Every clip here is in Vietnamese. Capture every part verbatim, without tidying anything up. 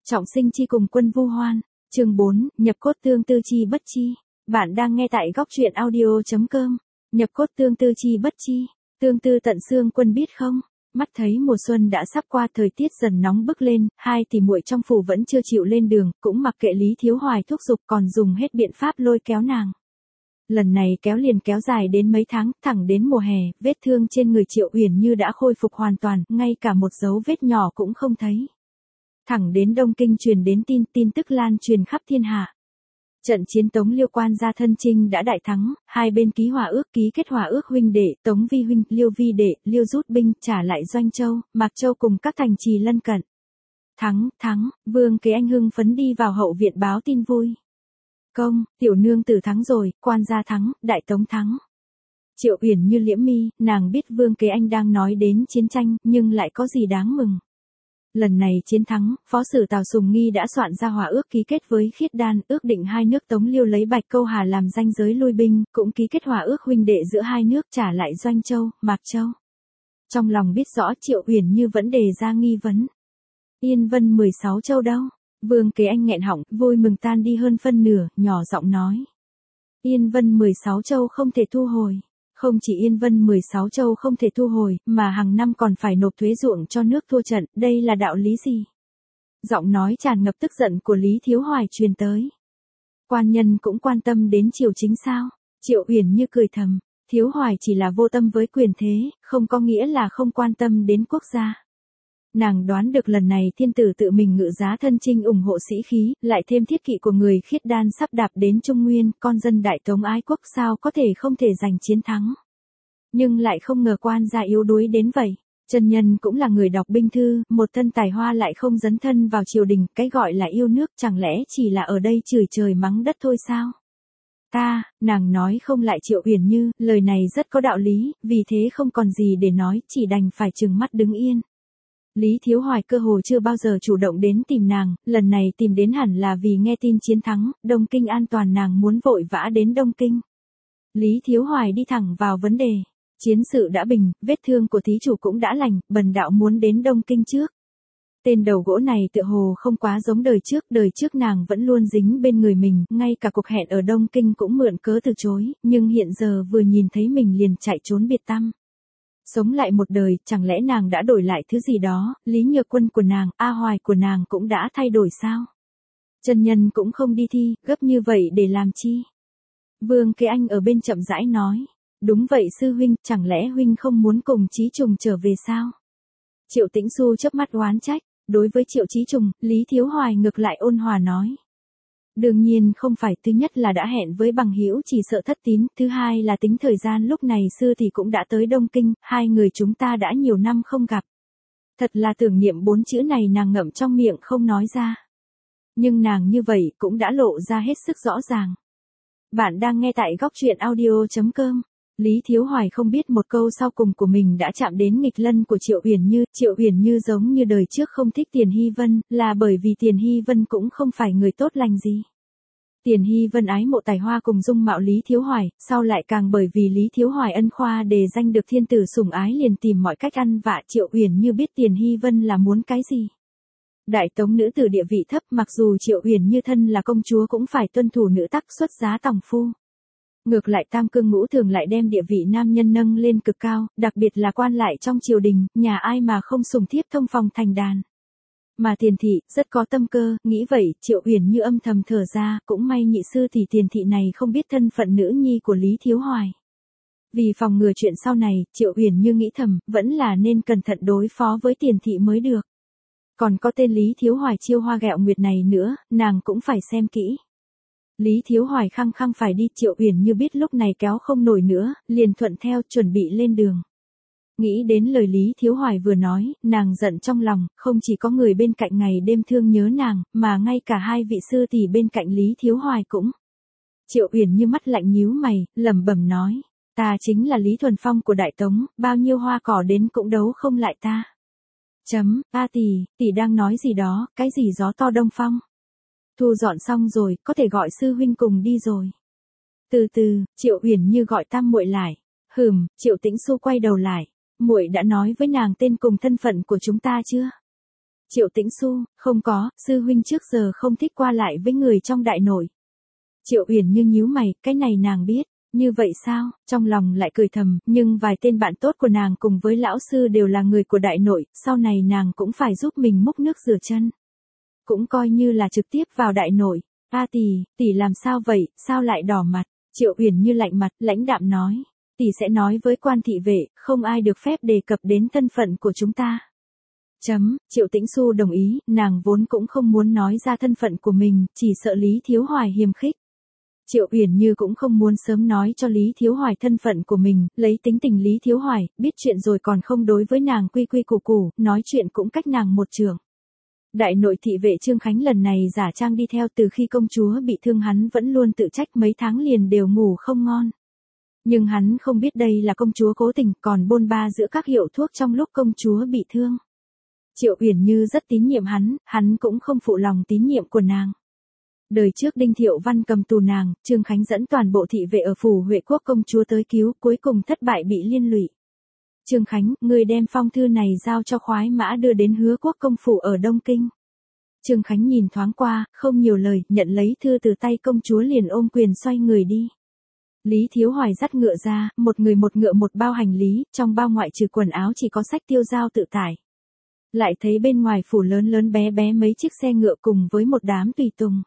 Trọng sinh chi cùng quân vu hoan. Chương bốn, nhập cốt tương tư chi bất chi. Bạn đang nghe tại góc truyện audio chấm com. Nhập cốt tương tư chi bất chi. Tương tư tận xương quân biết không? Mắt thấy mùa xuân đã sắp qua, thời tiết dần nóng bức lên, hai tỷ muội trong phủ vẫn chưa chịu lên đường, cũng mặc kệ Lý Thiếu Hoài thúc giục, còn dùng hết biện pháp lôi kéo nàng. Lần này kéo liền kéo dài đến mấy tháng, thẳng đến mùa hè, vết thương trên người Triệu Uyển Như đã khôi phục hoàn toàn, ngay cả một dấu vết nhỏ cũng không thấy. Thẳng đến Đông Kinh truyền đến tin, tin tức lan truyền khắp thiên hạ. Trận chiến Tống Liêu quan gia thân chinh đã đại thắng, hai bên ký hòa ước, ký kết hòa ước huynh đệ, Tống vi huynh, Liêu vi đệ, Liêu rút binh, trả lại Doanh Châu, Mạc Châu cùng các thành trì lân cận. Thắng, thắng, Vương Kế Anh hưng phấn đi vào hậu viện báo tin vui. Công, tiểu nương tử thắng rồi, quan gia thắng, đại tống thắng. Triệu Uyển Như liễm mi, nàng biết Vương Kế Anh đang nói đến chiến tranh, nhưng lại có gì đáng mừng. Lần này chiến thắng, phó sử Tào Sùng Nghi đã soạn ra hòa ước ký kết với Khiết Đan, ước định hai nước Tống Liêu lấy Bạch Câu Hà làm ranh giới lui binh, cũng ký kết hòa ước huynh đệ giữa hai nước, trả lại Doanh Châu, Mạc Châu. Trong lòng biết rõ Triệu Uyển Như vẫn đề ra nghi vấn. Yên Vân mười sáu châu đâu? Vương Kế Anh nghẹn họng, vui mừng tan đi hơn phân nửa, nhỏ giọng nói. Yên Vân mười sáu châu không thể thu hồi. Không chỉ Yên Vân mười sáu châu không thể thu hồi, mà hàng năm còn phải nộp thuế ruộng cho nước thua trận, đây là đạo lý gì? Giọng nói tràn ngập tức giận của Lý Thiếu Hoài truyền tới. Quan nhân cũng quan tâm đến triều chính sao? Triệu Uyển Như cười thầm, Thiếu Hoài chỉ là vô tâm với quyền thế, không có nghĩa là không quan tâm đến quốc gia. Nàng đoán được lần này thiên tử tự mình ngự giá thân chinh ủng hộ sĩ khí, lại thêm thiết kỵ của người Khiết Đan sắp đạp đến Trung Nguyên, con dân đại tống ái quốc sao có thể không thể giành chiến thắng. Nhưng lại không ngờ quan gia yếu đuối đến vậy. Chân nhân cũng là người đọc binh thư, một thân tài hoa lại không dấn thân vào triều đình, cái gọi là yêu nước chẳng lẽ chỉ là ở đây chửi trời mắng đất thôi sao? Ta, nàng nói không lại Triệu Uyển Như, lời này rất có đạo lý, vì thế không còn gì để nói, chỉ đành phải trừng mắt đứng yên. Lý Thiếu Hoài cơ hồ chưa bao giờ chủ động đến tìm nàng, lần này tìm đến hẳn là vì nghe tin chiến thắng, Đông Kinh an toàn, nàng muốn vội vã đến Đông Kinh. Lý Thiếu Hoài đi thẳng vào vấn đề. Chiến sự đã bình, vết thương của thí chủ cũng đã lành, bần đạo muốn đến Đông Kinh trước. Tên đầu gỗ này tựa hồ không quá giống đời trước, đời trước nàng vẫn luôn dính bên người mình, ngay cả cuộc hẹn ở Đông Kinh cũng mượn cớ từ chối, nhưng hiện giờ vừa nhìn thấy mình liền chạy trốn biệt tăm. Sống lại một đời, chẳng lẽ nàng đã đổi lại thứ gì đó, Lý Nhược Quân của nàng, A Hoài của nàng cũng đã thay đổi sao? Chân nhân cũng không đi thi, gấp như vậy để làm chi? Vương Kế Anh ở bên chậm rãi nói. Đúng vậy sư huynh, chẳng lẽ huynh không muốn cùng Chí Trùng trở về sao? Triệu Tĩnh Xu chớp mắt oán trách, đối với Triệu Chí Trùng, Lý Thiếu Hoài ngược lại ôn hòa nói. Đương nhiên không phải, thứ nhất là đã hẹn với bằng hữu chỉ sợ thất tín, thứ hai là tính thời gian lúc này sư thì cũng đã tới Đông Kinh, hai người chúng ta đã nhiều năm không gặp. Thật là tưởng niệm, bốn chữ này nàng ngậm trong miệng không nói ra. Nhưng nàng như vậy cũng đã lộ ra hết sức rõ ràng. Bạn đang nghe tại góc truyện audio chấm com. Lý Thiếu Hoài không biết một câu sau cùng của mình đã chạm đến nghịch lân của Triệu Uyển Như. Triệu Uyển Như giống như đời trước không thích Tiền Hy Vân, là bởi vì Tiền Hy Vân cũng không phải người tốt lành gì. Tiền Hy Vân ái mộ tài hoa cùng dung mạo Lý Thiếu Hoài, sau lại càng bởi vì Lý Thiếu Hoài ân khoa đề danh được thiên tử sủng ái liền tìm mọi cách ăn vạ. Triệu Uyển Như biết Tiền Hy Vân là muốn cái gì. Đại tống nữ tử địa vị thấp, mặc dù Triệu Uyển Như thân là công chúa cũng phải tuân thủ nữ tắc xuất giá tòng phu. Ngược lại Tam Cương Ngũ Thường lại đem địa vị nam nhân nâng lên cực cao, đặc biệt là quan lại trong triều đình, nhà ai mà không sủng thiếp thông phòng thành đàn. Mà Tiền thị, rất có tâm cơ, nghĩ vậy, Triệu Uyển Như âm thầm thở ra, cũng may nhị sư tỷ Tiền thị này không biết thân phận nữ nhi của Lý Thiếu Hoài. Vì phòng ngừa chuyện sau này, Triệu Uyển Như nghĩ thầm, vẫn là nên cẩn thận đối phó với Tiền thị mới được. Còn có tên Lý Thiếu Hoài chiêu hoa ghẹo nguyệt này nữa, nàng cũng phải xem kỹ. Lý Thiếu Hoài khăng khăng phải đi, Triệu Uyển Như biết lúc này kéo không nổi nữa, liền thuận theo chuẩn bị lên đường. Nghĩ đến lời Lý Thiếu Hoài vừa nói, nàng giận trong lòng, không chỉ có người bên cạnh ngày đêm thương nhớ nàng, mà ngay cả hai vị sư tỷ bên cạnh Lý Thiếu Hoài cũng. Triệu Uyển Như mắt lạnh nhíu mày, lẩm bẩm nói, ta chính là Lý Thuần Phong của Đại Tống, bao nhiêu hoa cỏ đến cũng đấu không lại ta. Chấm, a tỷ, tỷ đang nói gì đó, cái gì gió to đông phong. Thu dọn xong rồi, có thể gọi sư huynh cùng đi rồi. Từ từ, Triệu Uyển Như gọi tam muội lại. Hừm, Triệu Tĩnh Xu quay đầu lại. Muội đã nói với nàng tên cùng thân phận của chúng ta chưa? Triệu Tĩnh Xu, không có, sư huynh trước giờ không thích qua lại với người trong đại nội. Triệu Uyển Như nhíu mày, cái này nàng biết. Như vậy sao, trong lòng lại cười thầm, nhưng vài tên bạn tốt của nàng cùng với lão sư đều là người của đại nội, sau này nàng cũng phải giúp mình múc nước rửa chân. Cũng coi như là trực tiếp vào đại nội. A tỷ, tỷ làm sao vậy, sao lại đỏ mặt? Triệu Uyển Như lạnh mặt, lãnh đạm nói. Tỷ sẽ nói với quan thị vệ, không ai được phép đề cập đến thân phận của chúng ta. Chấm, Triệu Tĩnh Xu đồng ý, nàng vốn cũng không muốn nói ra thân phận của mình, chỉ sợ Lý Thiếu Hoài hiềm khích. Triệu Uyển Như cũng không muốn sớm nói cho Lý Thiếu Hoài thân phận của mình, lấy tính tình Lý Thiếu Hoài, biết chuyện rồi còn không đối với nàng quy quy củ củ, nói chuyện cũng cách nàng một trường. Đại nội thị vệ Trương Khánh lần này giả trang đi theo, từ khi công chúa bị thương hắn vẫn luôn tự trách mấy tháng liền đều ngủ không ngon. Nhưng hắn không biết đây là công chúa cố tình, còn bôn ba giữa các hiệu thuốc trong lúc công chúa bị thương. Triệu Uyển Như rất tín nhiệm hắn, hắn cũng không phụ lòng tín nhiệm của nàng. Đời trước Đinh Thiệu Văn cầm tù nàng, Trương Khánh dẫn toàn bộ thị vệ ở phủ Huệ Quốc công chúa tới cứu, cuối cùng thất bại bị liên lụy. Trương Khánh, người đem phong thư này giao cho khoái mã đưa đến Hứa Quốc công phủ ở Đông Kinh. Trương Khánh nhìn thoáng qua, không nhiều lời, nhận lấy thư từ tay công chúa liền ôm quyền xoay người đi. Lý Thiếu Hoài dắt ngựa ra, một người một ngựa một bao hành lý, trong bao ngoại trừ quần áo chỉ có sách tiêu dao tự tải. Lại thấy bên ngoài phủ lớn lớn bé bé mấy chiếc xe ngựa cùng với một đám tùy tùng.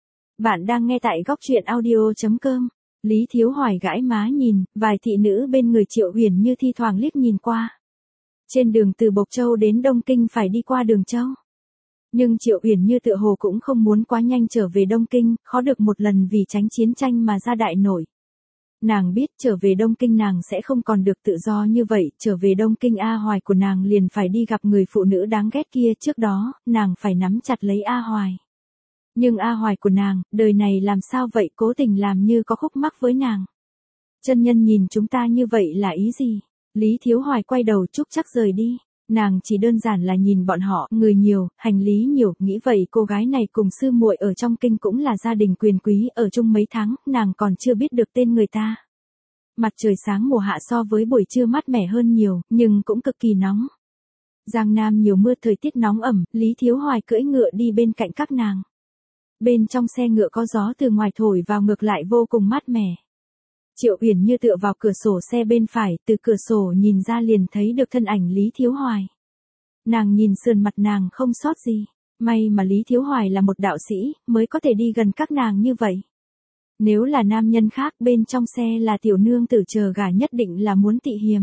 Bạn đang nghe tại góc truyện audio chấm com. Lý Thiếu Hoài gãi má nhìn, vài thị nữ bên người Triệu Uyển Như thi thoảng liếc nhìn qua. Trên đường từ Bộc Châu đến Đông Kinh phải đi qua Đường Châu. Nhưng Triệu Uyển Như tựa hồ cũng không muốn quá nhanh trở về Đông Kinh, khó được một lần vì tránh chiến tranh mà ra đại nội. Nàng biết trở về Đông Kinh nàng sẽ không còn được tự do như vậy, trở về Đông Kinh A Hoài của nàng liền phải đi gặp người phụ nữ đáng ghét kia, trước đó, nàng phải nắm chặt lấy A Hoài. Nhưng A Hoài của nàng, đời này làm sao vậy, cố tình làm như có khúc mắc với nàng. Chân nhân nhìn chúng ta như vậy là ý gì? Lý Thiếu Hoài quay đầu chúc chắc rời đi. Nàng chỉ đơn giản là nhìn bọn họ, người nhiều, hành lý nhiều, nghĩ vậy cô gái này cùng sư muội ở trong kinh cũng là gia đình quyền quý, ở chung mấy tháng, nàng còn chưa biết được tên người ta. Mặt trời sáng mùa hạ so với buổi trưa mát mẻ hơn nhiều, nhưng cũng cực kỳ nóng. Giang Nam nhiều mưa, thời tiết nóng ẩm, Lý Thiếu Hoài cưỡi ngựa đi bên cạnh các nàng. Bên trong xe ngựa có gió từ ngoài thổi vào ngược lại vô cùng mát mẻ. Triệu Uyển Như tựa vào cửa sổ xe bên phải, từ cửa sổ nhìn ra liền thấy được thân ảnh Lý Thiếu Hoài. Nàng nhìn sườn mặt nàng không sót gì, may mà Lý Thiếu Hoài là một đạo sĩ, mới có thể đi gần các nàng như vậy. Nếu là nam nhân khác bên trong xe là tiểu nương tử chờ gả nhất định là muốn tị hiềm.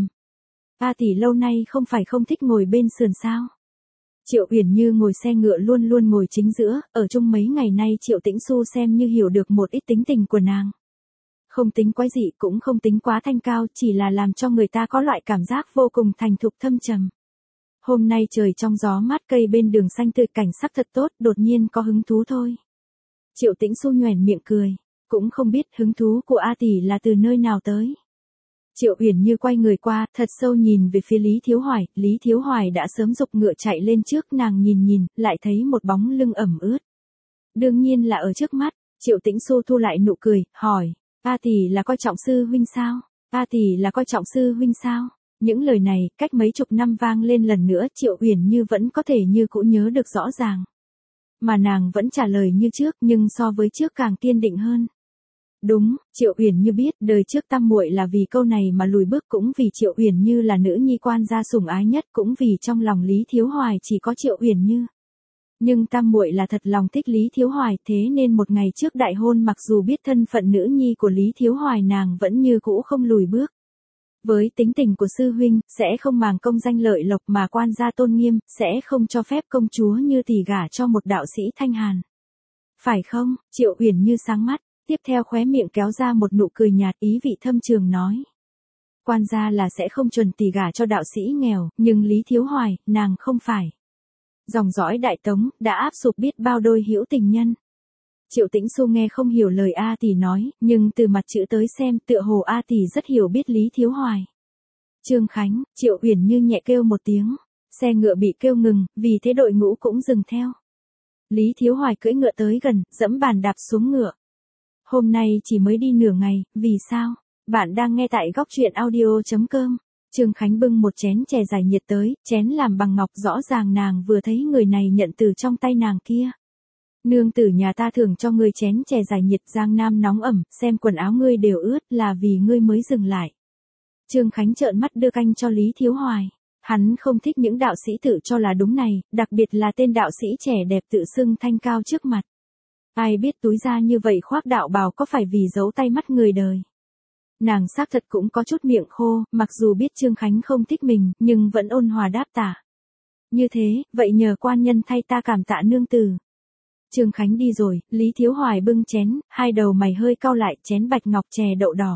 A tỷ lâu nay không phải không thích ngồi bên sườn sao? Triệu Uyển Như ngồi xe ngựa luôn luôn ngồi chính giữa, ở chung mấy ngày nay Triệu Tĩnh Xu xem như hiểu được một ít tính tình của nàng. Không tính quái dị cũng không tính quá thanh cao, chỉ là làm cho người ta có loại cảm giác vô cùng thành thục thâm trầm. Hôm nay trời trong gió mát, cây bên đường xanh tươi, cảnh sắc thật tốt, đột nhiên có hứng thú thôi. Triệu Tĩnh Xu nhoẻn miệng cười, cũng không biết hứng thú của A tỷ là từ nơi nào tới. Triệu Uyển Như quay người qua, thật sâu nhìn về phía Lý Thiếu Hoài, Lý Thiếu Hoài đã sớm giục ngựa chạy lên trước, nàng nhìn nhìn, lại thấy một bóng lưng ẩm ướt. Đương nhiên là ở trước mắt, Triệu Tĩnh Xu thu lại nụ cười, hỏi, A tỷ là coi trọng sư huynh sao? A tỷ là coi trọng sư huynh sao? Những lời này, cách mấy chục năm vang lên lần nữa, Triệu Uyển Như vẫn có thể như cũ nhớ được rõ ràng. Mà nàng vẫn trả lời như trước, nhưng so với trước càng kiên định hơn. Đúng, Triệu Uyển Như biết, đời trước tam muội là vì câu này mà lùi bước, cũng vì Triệu Uyển Như là nữ nhi quan gia sủng ái nhất, cũng vì trong lòng Lý Thiếu Hoài chỉ có Triệu Uyển Như. Nhưng tam muội là thật lòng thích Lý Thiếu Hoài, thế nên một ngày trước đại hôn mặc dù biết thân phận nữ nhi của Lý Thiếu Hoài nàng vẫn như cũ không lùi bước. Với tính tình của sư huynh, sẽ không màng công danh lợi lộc mà quan gia tôn nghiêm, sẽ không cho phép công chúa Như tỷ gả cho một đạo sĩ thanh hàn. Phải không? Triệu Uyển Như sáng mắt, tiếp theo khóe miệng kéo ra một nụ cười nhạt, ý vị thâm trường nói. Quan gia là sẽ không chuẩn tỷ gả cho đạo sĩ nghèo, nhưng Lý Thiếu Hoài, nàng không phải. Dòng dõi Đại Tống, đã áp sụp biết bao đôi hữu tình nhân. Triệu Tĩnh Xu nghe không hiểu lời A tỷ nói, nhưng từ mặt chữ tới xem tựa hồ A tỷ rất hiểu biết Lý Thiếu Hoài. Trương Khánh, Triệu Uyển Như nhẹ kêu một tiếng, xe ngựa bị kêu ngừng, vì thế đội ngũ cũng dừng theo. Lý Thiếu Hoài cưỡi ngựa tới gần, dẫm bàn đạp xuống ngựa. Hôm nay chỉ mới đi nửa ngày, vì sao? Bạn đang nghe tại góc truyện audio chấm com. Trương Khánh bưng một chén chè giải nhiệt tới, chén làm bằng ngọc, rõ ràng nàng vừa thấy người này nhận từ trong tay nàng kia. Nương tử nhà ta thưởng cho ngươi chén chè giải nhiệt, Giang Nam nóng ẩm, xem quần áo ngươi đều ướt, là vì ngươi mới dừng lại. Trương Khánh trợn mắt đưa canh cho Lý Thiếu Hoài. Hắn không thích những đạo sĩ tự cho là đúng này, đặc biệt là tên đạo sĩ trẻ đẹp tự xưng thanh cao trước mặt. Ai biết túi ra như vậy khoác đạo bào có phải vì giấu tay mắt người đời. Nàng xác thật cũng có chút miệng khô, mặc dù biết Trương Khánh không thích mình, nhưng vẫn ôn hòa đáp tạ. Như thế, vậy nhờ quan nhân thay ta cảm tạ nương tử. Trương Khánh đi rồi, Lý Thiếu Hoài bưng chén, hai đầu mày hơi cau lại, chén bạch ngọc chè đậu đỏ.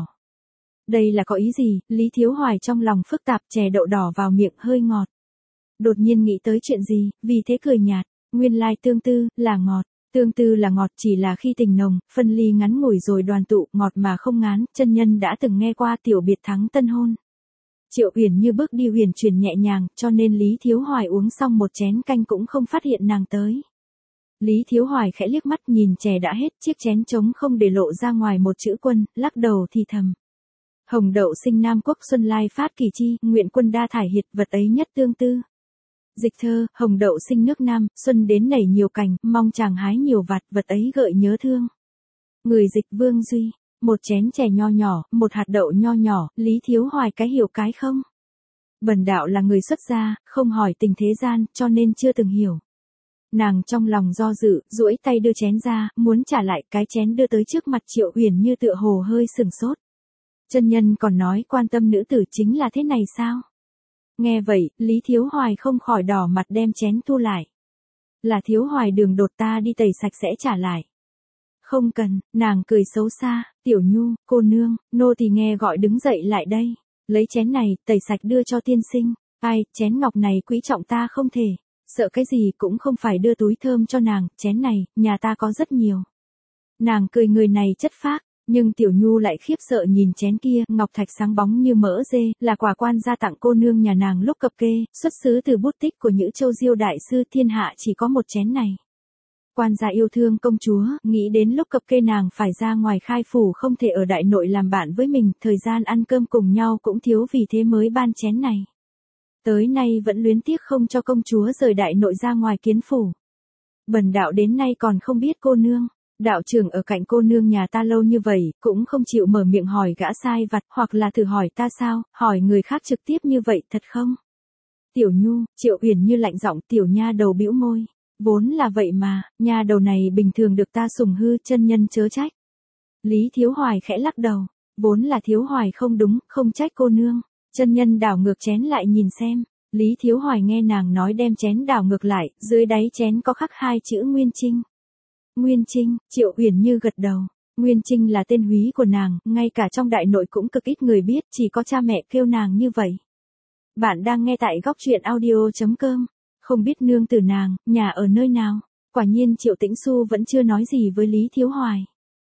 Đây là có ý gì? Lý Thiếu Hoài trong lòng phức tạp, chè đậu đỏ vào miệng hơi ngọt. Đột nhiên nghĩ tới chuyện gì, vì thế cười nhạt, nguyên lai tương tư, là ngọt. Tương tư là ngọt, chỉ là khi tình nồng, phân ly ngắn ngủi rồi đoàn tụ, ngọt mà không ngán, chân nhân đã từng nghe qua tiểu biệt thắng tân hôn. Triệu Uyển Như bước đi huyền chuyển nhẹ nhàng, cho nên Lý Thiếu Hoài uống xong một chén canh cũng không phát hiện nàng tới. Lý Thiếu Hoài khẽ liếc mắt nhìn chè đã hết, chiếc chén trống không để lộ ra ngoài một chữ quân, lắc đầu thì thầm. Hồng đậu sinh Nam Quốc xuân lai phát kỳ chi, nguyện quân đa thải hiệt, vật ấy nhất tương tư. Dịch thơ, hồng đậu sinh nước Nam, xuân đến nảy nhiều cành, mong chàng hái nhiều vạt, vật ấy gợi nhớ thương. Người dịch Vương Duy, một chén chè nho nhỏ, một hạt đậu nho nhỏ, Lý Thiếu Hoài cái hiểu cái không. Bần đạo là người xuất gia, không hỏi tình thế gian, cho nên chưa từng hiểu. Nàng trong lòng do dự, duỗi tay đưa chén ra, muốn trả lại, cái chén đưa tới trước mặt Triệu Uyển Như tựa hồ hơi sừng sốt. Chân nhân còn nói quan tâm nữ tử chính là thế này sao? Nghe vậy, Lý Thiếu Hoài không khỏi đỏ mặt đem chén thu lại. Là Thiếu Hoài đường đột, ta đi tẩy sạch sẽ trả lại. Không cần, nàng cười xấu xa, Tiểu Nhu, cô nương, nô tỳ nghe gọi đứng dậy lại đây. Lấy chén này, tẩy sạch đưa cho tiên sinh. Ai, chén ngọc này quý trọng ta không thể. Sợ cái gì cũng không phải đưa túi thơm cho nàng, chén này, nhà ta có rất nhiều. Nàng cười người này chất phác. Nhưng Tiểu Nhu lại khiếp sợ nhìn chén kia, ngọc thạch sáng bóng như mỡ dê, là quà quan gia tặng cô nương nhà nàng lúc cập kê, xuất xứ từ bút tích của Nhữ Châu Diêu đại sư, thiên hạ chỉ có một chén này. Quan gia yêu thương công chúa, nghĩ đến lúc cập kê nàng phải ra ngoài khai phủ không thể ở đại nội làm bạn với mình, thời gian ăn cơm cùng nhau cũng thiếu, vì thế mới ban chén này. Tới nay vẫn luyến tiếc không cho công chúa rời đại nội ra ngoài kiến phủ. Bần đạo đến nay còn không biết cô nương. Đạo trưởng ở cạnh cô nương nhà ta lâu như vậy, cũng không chịu mở miệng hỏi gã sai vặt, hoặc là thử hỏi ta sao, hỏi người khác trực tiếp như vậy thật không? Tiểu Nhu, Triệu Uyển Như lạnh giọng, tiểu nha đầu bĩu môi. Vốn là vậy mà, nha đầu này bình thường được ta sủng hư, chân nhân chớ trách. Lý Thiếu Hoài khẽ lắc đầu, vốn là Thiếu Hoài không đúng, không trách cô nương. Chân nhân đảo ngược chén lại nhìn xem. Lý Thiếu Hoài nghe nàng nói đem chén đảo ngược lại, dưới đáy chén có khắc hai chữ Nguyên Trinh. Nguyên Trinh, Triệu Uyển Như gật đầu. Nguyên Trinh là tên húy của nàng, ngay cả trong đại nội cũng cực ít người biết, chỉ có cha mẹ kêu nàng như vậy. Bạn đang nghe tại góc truyện audio chấm com. Không biết nương tử nàng, nhà ở nơi nào. Quả nhiên Triệu Tĩnh Xu vẫn chưa nói gì với Lý Thiếu Hoài.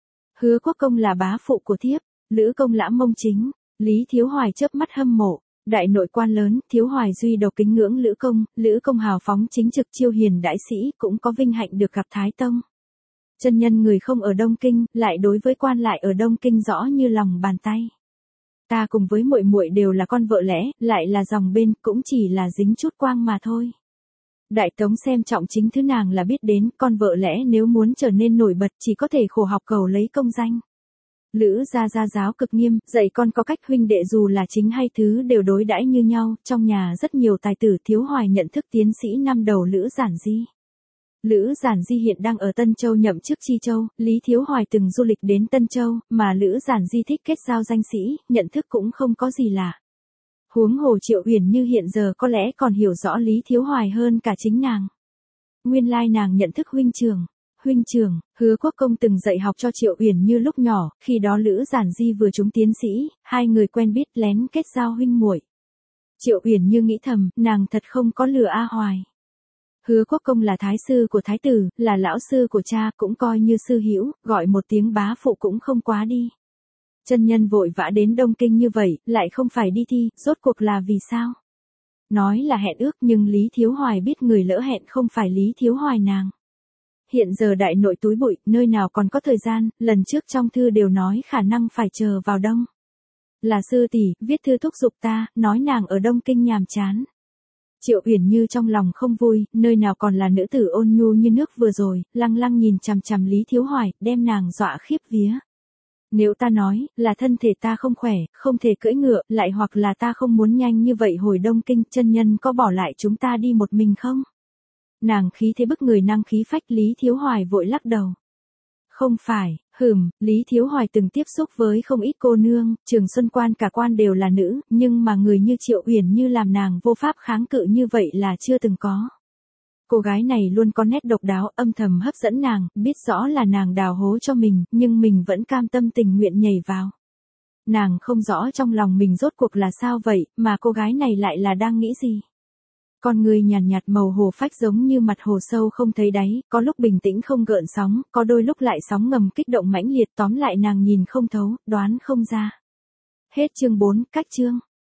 Hứa Quốc Công là bá phụ của thiếp, Lữ Công Lãm Mông Chính. Lý Thiếu Hoài chớp mắt hâm mộ. Đại nội quan lớn, Thiếu Hoài duy độc kính ngưỡng Lữ Công, Lữ Công hào phóng chính trực chiêu hiền đại sĩ, cũng có vinh hạnh được gặp Thái Tông. Chân nhân người không ở Đông Kinh, lại đối với quan lại ở Đông Kinh rõ như lòng bàn tay. Ta cùng với muội muội đều là con vợ lẽ, lại là dòng bên, cũng chỉ là dính chút quang mà thôi. Đại Tống xem trọng chính thứ nàng là biết đến, con vợ lẽ nếu muốn trở nên nổi bật chỉ có thể khổ học cầu lấy công danh. Lữ gia gia giáo cực nghiêm, dạy con có cách, huynh đệ dù là chính hay thứ đều đối đãi như nhau, trong nhà rất nhiều tài tử. Thiếu Hoài nhận thức tiến sĩ năm đầu Lữ Giản Di. Lữ Giản Di hiện đang ở Tân Châu nhậm chức Chi Châu, Lý Thiếu Hoài từng du lịch đến Tân Châu, mà Lữ Giản Di thích kết giao danh sĩ, nhận thức cũng không có gì lạ. Huống hồ Triệu Uyển Như hiện giờ có lẽ còn hiểu rõ Lý Thiếu Hoài hơn cả chính nàng. Nguyên lai nàng nhận thức huynh trưởng. Huynh trưởng, Hứa Quốc Công từng dạy học cho Triệu Uyển Như lúc nhỏ, khi đó Lữ Giản Di vừa trúng tiến sĩ, hai người quen biết lén kết giao huynh muội. Triệu Uyển Như nghĩ thầm, nàng thật không có lừa A Hoài. Hứa Quốc Công là thái sư của thái tử, là lão sư của cha, cũng coi như sư hữu, gọi một tiếng bá phụ cũng không quá đi. Chân nhân vội vã đến Đông Kinh như vậy, lại không phải đi thi, rốt cuộc là vì sao? Nói là hẹn ước, nhưng Lý Thiếu Hoài biết người lỡ hẹn không phải Lý Thiếu Hoài nàng. Hiện giờ đại nội túi bụi, nơi nào còn có thời gian, lần trước trong thư đều nói khả năng phải chờ vào đông. Là sư tỷ, viết thư thúc giục ta, nói nàng ở Đông Kinh nhàm chán. Triệu Uyển Như trong lòng không vui, nơi nào còn là nữ tử ôn nhu như nước vừa rồi, lăng lăng nhìn chằm chằm Lý Thiếu Hoài, đem nàng dọa khiếp vía. Nếu ta nói, là thân thể ta không khỏe, không thể cưỡi ngựa, lại hoặc là ta không muốn nhanh như vậy hồi Đông Kinh, chân nhân có bỏ lại chúng ta đi một mình không? Nàng khí thế bức người năng khí phách, Lý Thiếu Hoài vội lắc đầu. Không phải, hừm, Lý Thiếu Hoài từng tiếp xúc với không ít cô nương, Trường Xuân Quan cả quan đều là nữ, nhưng mà người như Triệu Uyển Như làm nàng vô pháp kháng cự như vậy là chưa từng có. Cô gái này luôn có nét độc đáo, âm thầm hấp dẫn nàng, biết rõ là nàng đào hố cho mình, nhưng mình vẫn cam tâm tình nguyện nhảy vào. Nàng không rõ trong lòng mình rốt cuộc là sao vậy, mà cô gái này lại là đang nghĩ gì. Con người nhàn nhạt, nhạt màu hồ phách giống như mặt hồ sâu không thấy đáy, có lúc bình tĩnh không gợn sóng, có đôi lúc lại sóng ngầm kích động mãnh liệt, tóm lại nàng nhìn không thấu, đoán không ra. Hết chương bốn, cách chương.